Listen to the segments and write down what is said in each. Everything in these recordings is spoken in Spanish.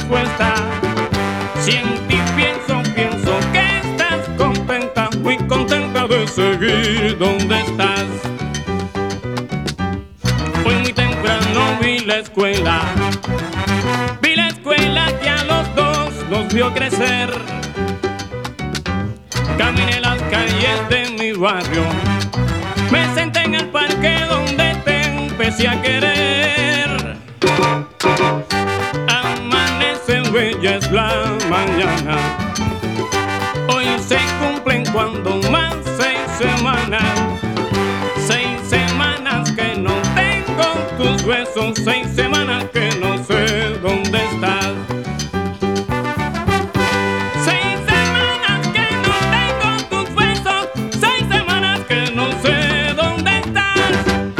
respuesta. Si en ti pienso que estás contenta, muy contenta de seguir donde estás. Hoy muy temprano vi la escuela que a los dos nos vio crecer. Caminé las calles de mi barrio, me senté en el parque donde te empecé a querer. Amanece bella es la mañana, hoy se cumplen cuando más 6 semanas. 6 semanas que no tengo tus besos, 6 semanas que no sé dónde estás. 6 semanas que no tengo tus besos, 6 semanas que no sé dónde estás.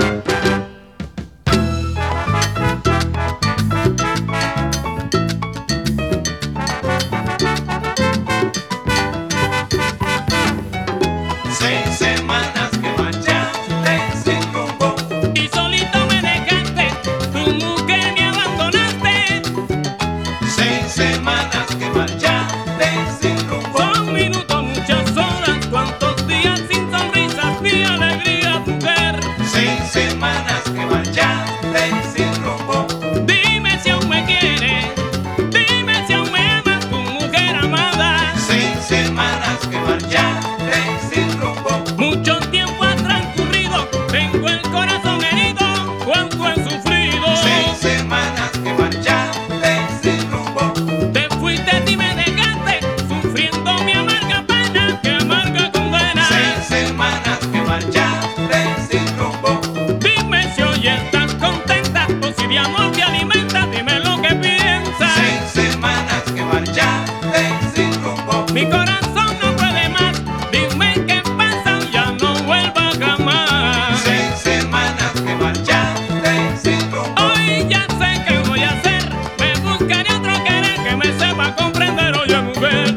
Seis semanas que marchaste sin rumbo Y solito me dejaste, tu mujer me abandonaste. 6 semanas que marchaste sin rumbo Son minutos, muchas horas, cuántos días sin sonrisas ni alegría, mujer. 6 semanas que marchaste sin rumbo Dime si aún me quieres, dime si aún me amas, tu mujer amada. 6 semanas que marchaste sin rumbo Mucho tiempo ha transcurrido, tengo el corazón herido, cuánto he sufrido. 6 semanas que marchaste sin rumbo Te fuiste y me dejaste, sufriendo mi amarga pena, que amarga condena. 6 semanas que marchaste sin rumbo Dime si hoy estás contenta, o si de amor te alimentas, dime lo que piensas. 6 semanas que marchaste sin rumbo Mi corazón no puede más, dime qué pasa, ya no vuelva jamás. 6 semanas que marchaste sin rumbo Hoy ya sé qué voy a hacer, me buscaré otro querer que me sepa comprender, oye mujer.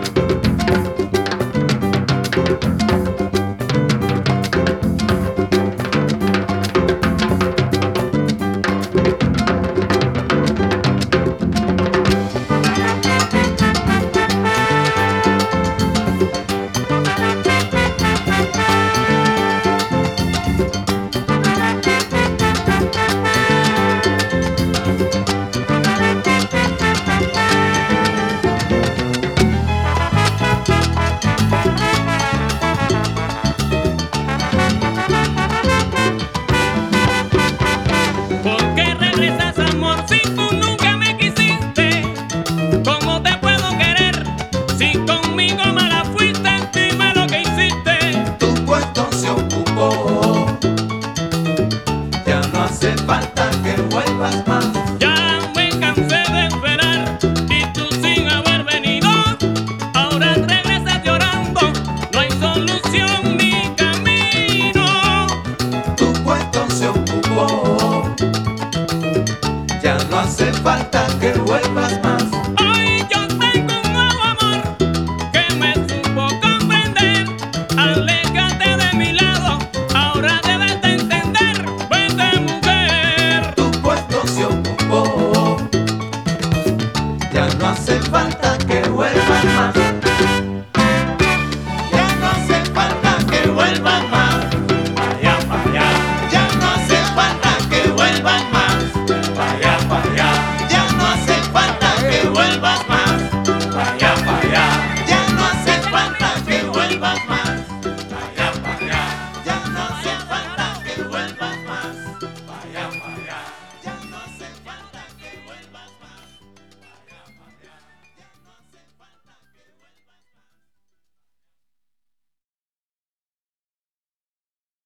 ¿Por qué regresas, amor, si tú nunca me quisiste? ¿Cómo te puedo querer si conmigo mala fuiste? Dime lo que hiciste. Tu puesto se ocupó, ya no hace falta que vuelvas más. Ya me cansé de esperar y tú sin haber venido. Ahora regresas llorando, no hay solución ni camino. Tu puesto se ocupó, ya no hace falta que vuelvas más. Hoy yo tengo un nuevo amor que me supo comprender. Aléjate de mi lado, ahora debes de entender. Vete, mujer. Tu puesto se ocupó, ya no hace falta que vuelvas